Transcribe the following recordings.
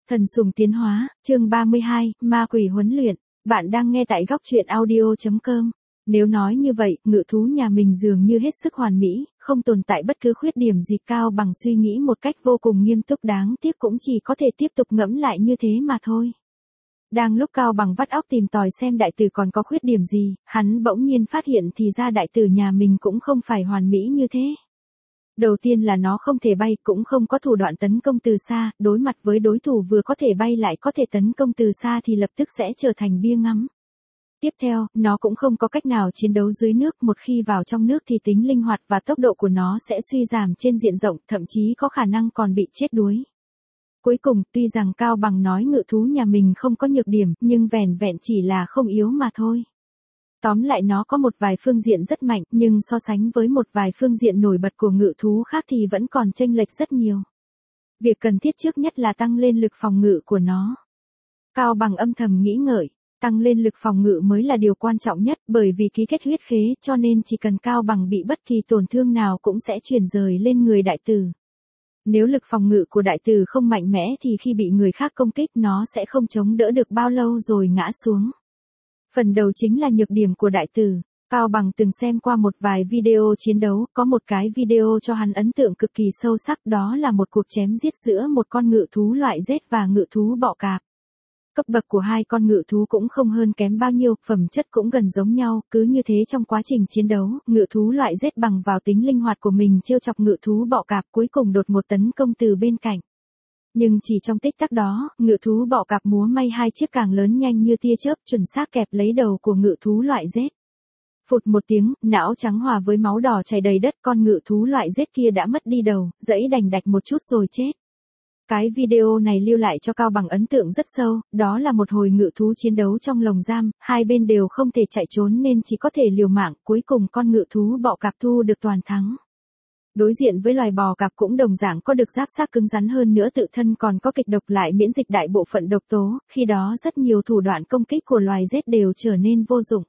Thần sùng tiến hóa, chương 32, ma quỷ huấn luyện. Bạn đang nghe tại góc truyện audio.com. Nếu nói như vậy, ngự thú nhà mình dường như hết sức hoàn mỹ, không tồn tại bất cứ khuyết điểm gì. Cao Bằng suy nghĩ một cách vô cùng nghiêm túc, đáng tiếc cũng chỉ có thể tiếp tục ngẫm lại như thế mà thôi. Đang lúc Cao Bằng vắt óc tìm tòi xem đại tử còn có khuyết điểm gì, hắn bỗng nhiên phát hiện thì ra đại tử nhà mình cũng không phải hoàn mỹ như thế. Đầu tiên là nó không thể bay, cũng không có thủ đoạn tấn công từ xa, đối mặt với đối thủ vừa có thể bay lại có thể tấn công từ xa thì lập tức sẽ trở thành bia ngắm. Tiếp theo, nó cũng không có cách nào chiến đấu dưới nước, một khi vào trong nước thì tính linh hoạt và tốc độ của nó sẽ suy giảm trên diện rộng, thậm chí có khả năng còn bị chết đuối. Cuối cùng, tuy rằng Cao Bằng nói ngự thú nhà mình không có nhược điểm, nhưng vẻn vẹn chỉ là không yếu mà thôi. Tóm lại nó có một vài phương diện rất mạnh, nhưng so sánh với một vài phương diện nổi bật của ngự thú khác thì vẫn còn chênh lệch rất nhiều. Việc cần thiết trước nhất là tăng lên lực phòng ngự của nó. Cao Bằng âm thầm nghĩ ngợi, tăng lên lực phòng ngự mới là điều quan trọng nhất, bởi vì ký kết huyết khế cho nên chỉ cần Cao Bằng bị bất kỳ tổn thương nào cũng sẽ chuyển rời lên người đại tử. Nếu lực phòng ngự của đại tử không mạnh mẽ thì khi bị người khác công kích nó sẽ không chống đỡ được bao lâu rồi ngã xuống. Phần đầu chính là nhược điểm của đại tử. Cao Bằng từng xem qua một vài video chiến đấu, có một cái video cho hắn ấn tượng cực kỳ sâu sắc, đó là một cuộc chém giết giữa một con ngự thú loại rết và ngự thú bọ cạp. Cấp bậc của hai con ngự thú cũng không hơn kém bao nhiêu, phẩm chất cũng gần giống nhau, cứ như thế trong quá trình chiến đấu, ngự thú loại rết bằng vào tính linh hoạt của mình trêu chọc ngự thú bọ cạp, cuối cùng đột ngột tấn công từ bên cạnh. Nhưng chỉ trong tích tắc đó, ngự thú bọ cạp múa may hai chiếc càng lớn nhanh như tia chớp, chuẩn xác kẹp lấy đầu của ngự thú loại rết. Phụt một tiếng, não trắng hòa với máu đỏ chảy đầy đất, con ngự thú loại rết kia đã mất đi đầu, giãy đành đạch một chút rồi chết. Cái video này lưu lại cho Cao Bằng ấn tượng rất sâu, đó là một hồi ngự thú chiến đấu trong lồng giam, hai bên đều không thể chạy trốn nên chỉ có thể liều mạng, cuối cùng con ngự thú bọ cạp thu được toàn thắng. Đối diện với loài bò cạp cũng đồng dạng có được giáp xác cứng rắn hơn nữa, tự thân còn có kịch độc lại miễn dịch đại bộ phận độc tố, khi đó rất nhiều thủ đoạn công kích của loài rết đều trở nên vô dụng.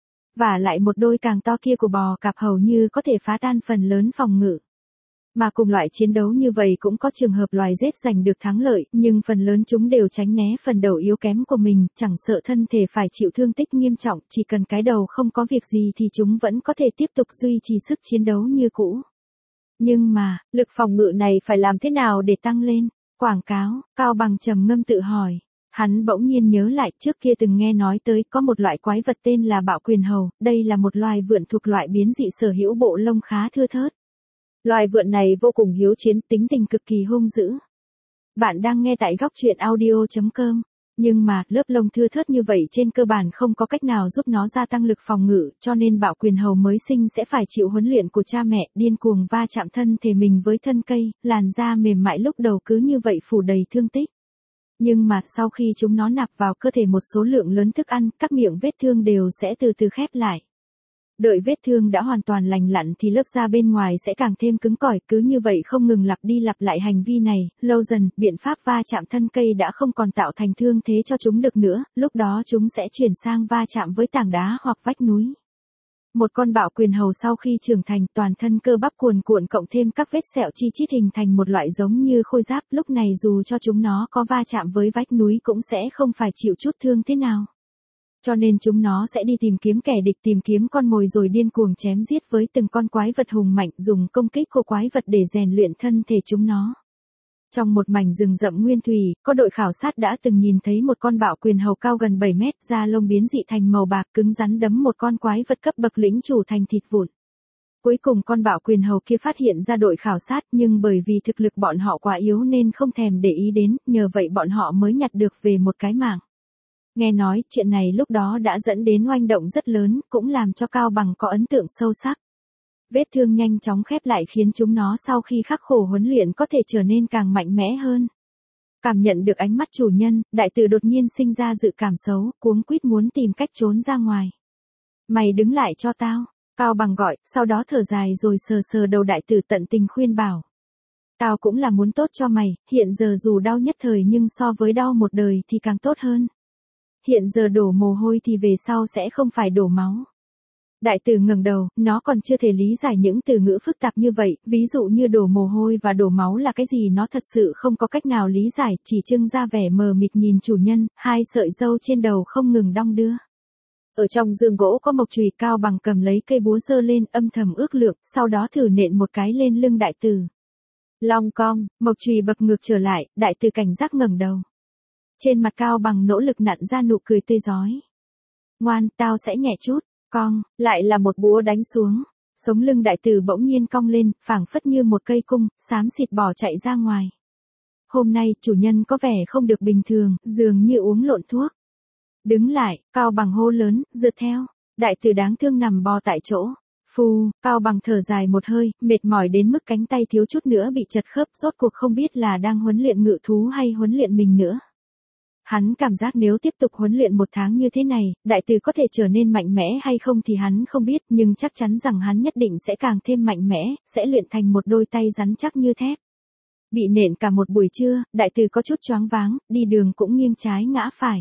Và lại một đôi càng to kia của bò cạp hầu như có thể phá tan phần lớn phòng ngự. Mà cùng loại chiến đấu như vậy cũng có trường hợp loài rết giành được thắng lợi, nhưng phần lớn chúng đều tránh né phần đầu yếu kém của mình, chẳng sợ thân thể phải chịu thương tích nghiêm trọng, chỉ cần cái đầu không có việc gì thì chúng vẫn có thể tiếp tục duy trì sức chiến đấu như cũ. Nhưng mà, lực phòng ngự này phải làm thế nào để tăng lên? Quảng cáo, Cao Bằng trầm ngâm tự hỏi. Hắn bỗng nhiên nhớ lại trước kia từng nghe nói tới có một loại quái vật tên là bạo quyền hầu, đây là một loài vượn thuộc loại biến dị sở hữu bộ lông khá thưa thớt. Loài vượn này vô cùng hiếu chiến, tính tình cực kỳ hung dữ. Bạn đang nghe tại góc truyện audio.com. Nhưng mà, lớp lông thưa thớt như vậy trên cơ bản không có cách nào giúp nó gia tăng lực phòng ngự, cho nên bạo quyền hầu mới sinh sẽ phải chịu huấn luyện của cha mẹ, điên cuồng va chạm thân thể mình với thân cây, làn da mềm mại lúc đầu cứ như vậy phủ đầy thương tích. Nhưng mà, sau khi chúng nó nạp vào cơ thể một số lượng lớn thức ăn, các miệng vết thương đều sẽ từ từ khép lại. Đợi vết thương đã hoàn toàn lành lặn thì lớp da bên ngoài sẽ càng thêm cứng cỏi, cứ như vậy không ngừng lặp đi lặp lại hành vi này, lâu dần, biện pháp va chạm thân cây đã không còn tạo thành thương thế cho chúng được nữa, lúc đó chúng sẽ chuyển sang va chạm với tảng đá hoặc vách núi. Một con bạo quyền hầu sau khi trưởng thành, toàn thân cơ bắp cuồn cuộn cộng thêm các vết sẹo chi chít hình thành một loại giống như khôi giáp, lúc này dù cho chúng nó có va chạm với vách núi cũng sẽ không phải chịu chút thương thế nào. Cho nên chúng nó sẽ đi tìm kiếm kẻ địch, tìm kiếm con mồi rồi điên cuồng chém giết với từng con quái vật hùng mạnh, dùng công kích của quái vật để rèn luyện thân thể chúng nó. Trong một mảnh rừng rậm nguyên thủy, có đội khảo sát đã từng nhìn thấy một con bạo quyền hầu cao gần 7 mét, da lông biến dị thành màu bạc, cứng rắn đấm một con quái vật cấp bậc lĩnh chủ thành thịt vụn. Cuối cùng con bạo quyền hầu kia phát hiện ra đội khảo sát, nhưng bởi vì thực lực bọn họ quá yếu nên không thèm để ý đến, nhờ vậy bọn họ mới nhặt được về một cái mạng. Nghe nói, chuyện này lúc đó đã dẫn đến oanh động rất lớn, cũng làm cho Cao Bằng có ấn tượng sâu sắc. Vết thương nhanh chóng khép lại khiến chúng nó sau khi khắc khổ huấn luyện có thể trở nên càng mạnh mẽ hơn. Cảm nhận được ánh mắt chủ nhân, đại tử đột nhiên sinh ra dự cảm xấu, cuống quýt muốn tìm cách trốn ra ngoài. Mày đứng lại cho tao, Cao Bằng gọi, sau đó thở dài rồi sờ sờ đầu đại tử tận tình khuyên bảo. Tao cũng là muốn tốt cho mày, hiện giờ dù đau nhất thời nhưng so với đau một đời thì càng tốt hơn. Hiện giờ đổ mồ hôi thì về sau sẽ không phải đổ máu. Đại tử ngẩng đầu, nó còn chưa thể lý giải những từ ngữ phức tạp như vậy, ví dụ như đổ mồ hôi và đổ máu là cái gì, nó thật sự không có cách nào lý giải, chỉ trưng ra vẻ mờ mịt nhìn chủ nhân, hai sợi râu trên đầu không ngừng đong đưa. Ở trong giường gỗ có mộc chùy, Cao Bằng cầm lấy cây búa giơ lên, âm thầm ước lượng, sau đó thử nện một cái lên lưng đại tử. Long cong, mộc chùy bập ngược trở lại, đại tử cảnh giác ngẩng đầu. Trên mặt Cao Bằng nỗ lực nặn ra nụ cười tươi rói. Ngoan, tao sẽ nhẹ chút. Cong, lại là một búa đánh xuống. Sống lưng đại tử bỗng nhiên cong lên, phảng phất như một cây cung, xám xịt bỏ chạy ra ngoài. Hôm nay, chủ nhân có vẻ không được bình thường, dường như uống lộn thuốc. Đứng lại, Cao Bằng hô lớn, dượt theo. Đại tử đáng thương nằm bò tại chỗ. Phù, Cao Bằng thở dài một hơi, mệt mỏi đến mức cánh tay thiếu chút nữa bị chật khớp, rốt cuộc không biết là đang huấn luyện ngự thú hay huấn luyện mình nữa. Hắn cảm giác nếu tiếp tục huấn luyện 1 tháng như thế này, đại tử có thể trở nên mạnh mẽ hay không thì hắn không biết, nhưng chắc chắn rằng hắn nhất định sẽ càng thêm mạnh mẽ, sẽ luyện thành một đôi tay rắn chắc như thép. Bị nện cả một buổi trưa, đại tử có chút choáng váng, đi đường cũng nghiêng trái ngã phải.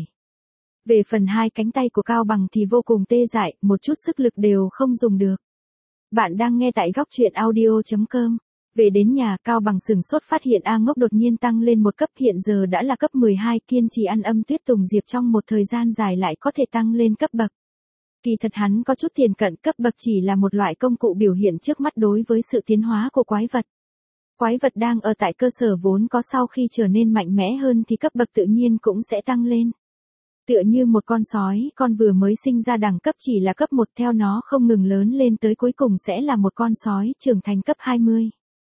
Về phần hai cánh tay của Cao Bằng thì vô cùng tê dại, một chút sức lực đều không dùng được. Bạn đang nghe tại góc truyện audio.com. Về đến nhà, Cao Bằng sửng sốt phát hiện A Ngốc đột nhiên tăng lên một cấp, hiện giờ đã là cấp 12, kiên trì ăn âm tuyết tùng diệp trong một thời gian dài lại có thể tăng lên cấp bậc. Kỳ thật hắn có chút tiền cận, cấp bậc chỉ là một loại công cụ biểu hiện trước mắt đối với sự tiến hóa của quái vật. Quái vật đang ở tại cơ sở vốn có, sau khi trở nên mạnh mẽ hơn thì cấp bậc tự nhiên cũng sẽ tăng lên. Tựa như một con sói, con vừa mới sinh ra đẳng cấp chỉ là cấp 1, theo nó không ngừng lớn lên tới cuối cùng sẽ là một con sói trưởng thành cấp 20.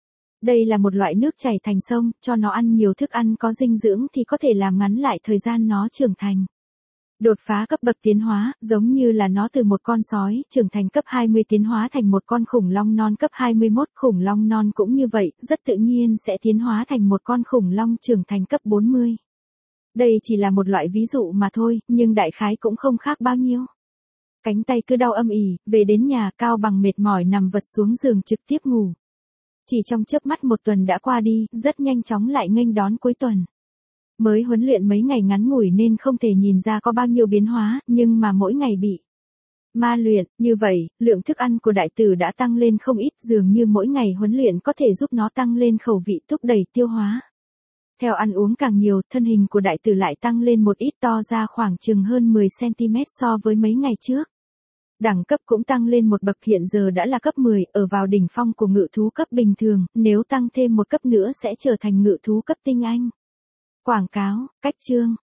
Đây là một loại nước chảy thành sông, cho nó ăn nhiều thức ăn có dinh dưỡng thì có thể làm ngắn lại thời gian nó trưởng thành. Đột phá cấp bậc tiến hóa, giống như là nó từ một con sói trưởng thành cấp 20 tiến hóa thành một con khủng long non cấp 21, khủng long non cũng như vậy, rất tự nhiên sẽ tiến hóa thành một con khủng long trưởng thành cấp 40. Đây chỉ là một loại ví dụ mà thôi, nhưng đại khái cũng không khác bao nhiêu. Cánh tay cứ đau âm ỉ, về đến nhà, Cao Bằng mệt mỏi nằm vật xuống giường trực tiếp ngủ. Chỉ trong chớp mắt 1 tuần đã qua đi, rất nhanh chóng lại nghênh đón cuối tuần. Mới huấn luyện mấy ngày ngắn ngủi nên không thể nhìn ra có bao nhiêu biến hóa, nhưng mà mỗi ngày bị ma luyện, như vậy, lượng thức ăn của đại tử đã tăng lên không ít, dường như mỗi ngày huấn luyện có thể giúp nó tăng lên khẩu vị, thúc đẩy tiêu hóa. Theo ăn uống càng nhiều, thân hình của đại tử lại tăng lên một ít, to ra khoảng chừng hơn 10 cm so với mấy ngày trước. Đẳng cấp cũng tăng lên một bậc, hiện giờ đã là cấp 10, ở vào đỉnh phong của ngự thú cấp bình thường, nếu tăng thêm một cấp nữa sẽ trở thành ngự thú cấp tinh anh. Quảng cáo, cách chương.